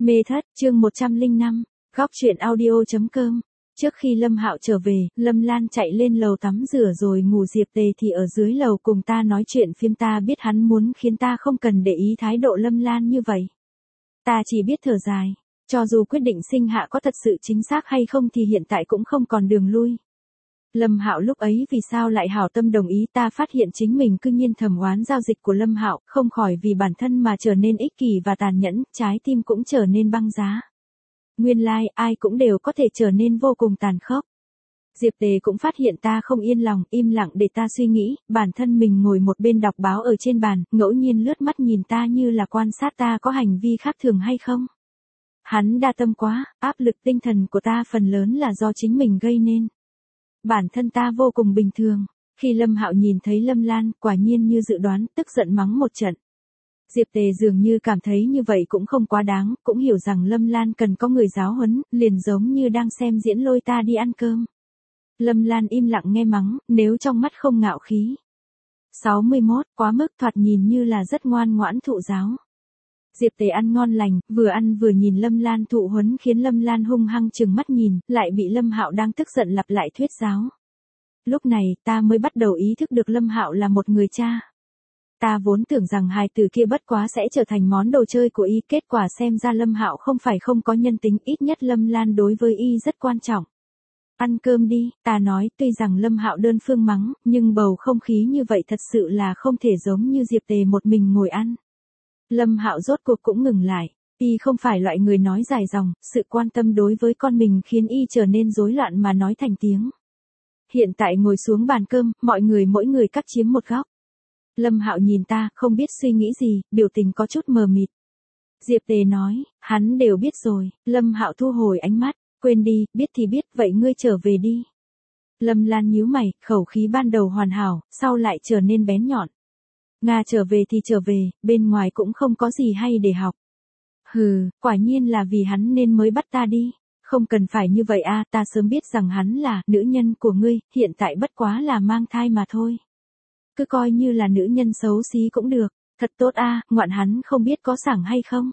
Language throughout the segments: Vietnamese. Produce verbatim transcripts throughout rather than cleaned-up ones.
Mê thất, chương một trăm lẻ năm, góc truyện audio.com. Trước khi Lâm Hạo trở về, Lâm Lan chạy lên lầu tắm rửa rồi ngủ. Diệp Tề thì ở dưới lầu cùng ta nói chuyện phiếm. Ta biết hắn muốn khiến ta không cần để ý thái độ Lâm Lan như vậy. Ta chỉ biết thở dài, cho dù quyết định sinh hạ có thật sự chính xác hay không thì hiện tại cũng không còn đường lui. Lâm Hạo lúc ấy vì sao lại hảo tâm đồng ý? Ta phát hiện chính mình cư nhiên thầm oán giao dịch của Lâm Hạo, không khỏi vì bản thân mà trở nên ích kỷ và tàn nhẫn, trái tim cũng trở nên băng giá. Nguyên lai, like, ai cũng đều có thể trở nên vô cùng tàn khốc. Diệp Tề cũng phát hiện ta không yên lòng, im lặng để ta suy nghĩ. Bản thân mình ngồi một bên đọc báo ở trên bàn, ngẫu nhiên lướt mắt nhìn ta như là quan sát ta có hành vi khác thường hay không. Hắn đa tâm quá, áp lực tinh thần của ta phần lớn là do chính mình gây nên. Bản thân ta vô cùng bình thường. Khi Lâm Hạo nhìn thấy Lâm Lan, quả nhiên như dự đoán, tức giận mắng một trận. Diệp Tề dường như cảm thấy như vậy cũng không quá đáng, cũng hiểu rằng Lâm Lan cần có người giáo huấn, liền giống như đang xem diễn lôi ta đi ăn cơm. Lâm Lan im lặng nghe mắng, nếu trong mắt không ngạo khí. sáu mươi mốt, quá mức, thoạt nhìn như là rất ngoan ngoãn thụ giáo. Diệp Tề ăn ngon lành, vừa ăn vừa nhìn Lâm Lan thụ huấn khiến Lâm Lan hung hăng trừng mắt nhìn, lại bị Lâm Hạo đang tức giận lặp lại thuyết giáo. Lúc này, ta mới bắt đầu ý thức được Lâm Hạo là một người cha. Ta vốn tưởng rằng hài tử kia bất quá sẽ trở thành món đồ chơi của y, kết quả xem ra Lâm Hạo không phải không có nhân tính, ít nhất Lâm Lan đối với y rất quan trọng. Ăn cơm đi, ta nói, tuy rằng Lâm Hạo đơn phương mắng, nhưng bầu không khí như vậy thật sự là không thể giống như Diệp Tề một mình ngồi ăn. Lâm Hạo rốt cuộc cũng ngừng lại, y không phải loại người nói dài dòng, sự quan tâm đối với con mình khiến y trở nên rối loạn mà nói thành tiếng. Hiện tại ngồi xuống bàn cơm, mọi người mỗi người cắt chiếm một góc. Lâm Hạo nhìn ta, không biết suy nghĩ gì, biểu tình có chút mờ mịt. Diệp Tề nói, hắn đều biết rồi. Lâm Hạo thu hồi ánh mắt, quên đi, biết thì biết, vậy ngươi trở về đi. Lâm Lan nhíu mày, khẩu khí ban đầu hoàn hảo, sau lại trở nên bén nhọn. Nga trở về thì trở về, bên ngoài cũng không có gì hay để học. Hừ, quả nhiên là vì hắn nên mới bắt ta đi. Không cần phải như vậy a, ta sớm biết rằng hắn là nữ nhân của ngươi, hiện tại bất quá là mang thai mà thôi. Cứ coi như là nữ nhân xấu xí cũng được, thật tốt a, ngoạn hắn không biết có sảng hay không.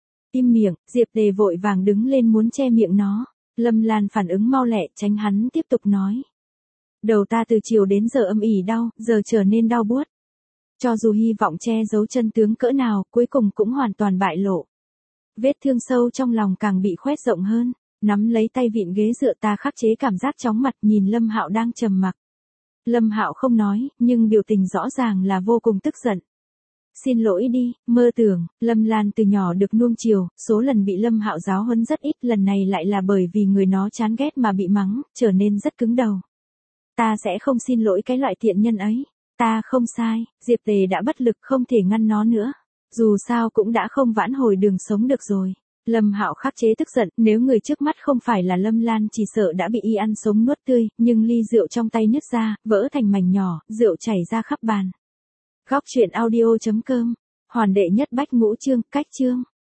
Im miệng, Diệp Tề vội vàng đứng lên muốn che miệng nó. Lâm Lan phản ứng mau lẹ, tránh hắn tiếp tục nói. Đầu ta từ chiều đến giờ âm ỉ đau, giờ trở nên đau buốt. Cho dù hy vọng che giấu chân tướng cỡ nào, cuối cùng cũng hoàn toàn bại lộ. Vết thương sâu trong lòng càng bị khoét rộng hơn, nắm lấy tay vịn ghế dựa, ta khắc chế cảm giác chóng mặt nhìn Lâm Hạo đang trầm mặc. Lâm Hạo không nói, nhưng biểu tình rõ ràng là vô cùng tức giận. Xin lỗi đi, mơ tưởng. Lâm Lan từ nhỏ được nuông chiều, số lần bị Lâm Hạo giáo huấn rất ít, lần này lại là bởi vì người nó chán ghét mà bị mắng, trở nên rất cứng đầu. Ta sẽ không xin lỗi cái loại tiện nhân ấy. Ta không sai, Diệp Tề đã bất lực không thể ngăn nó nữa. Dù sao cũng đã không vãn hồi đường sống được rồi. Lâm Hạo khắc chế tức giận, nếu người trước mắt không phải là Lâm Lan chỉ sợ đã bị y ăn sống nuốt tươi, nhưng ly rượu trong tay nứt ra, vỡ thành mảnh nhỏ, rượu chảy ra khắp bàn. Góc truyện audio.com, hoàn đệ nhất bách ngũ chương, cách chương.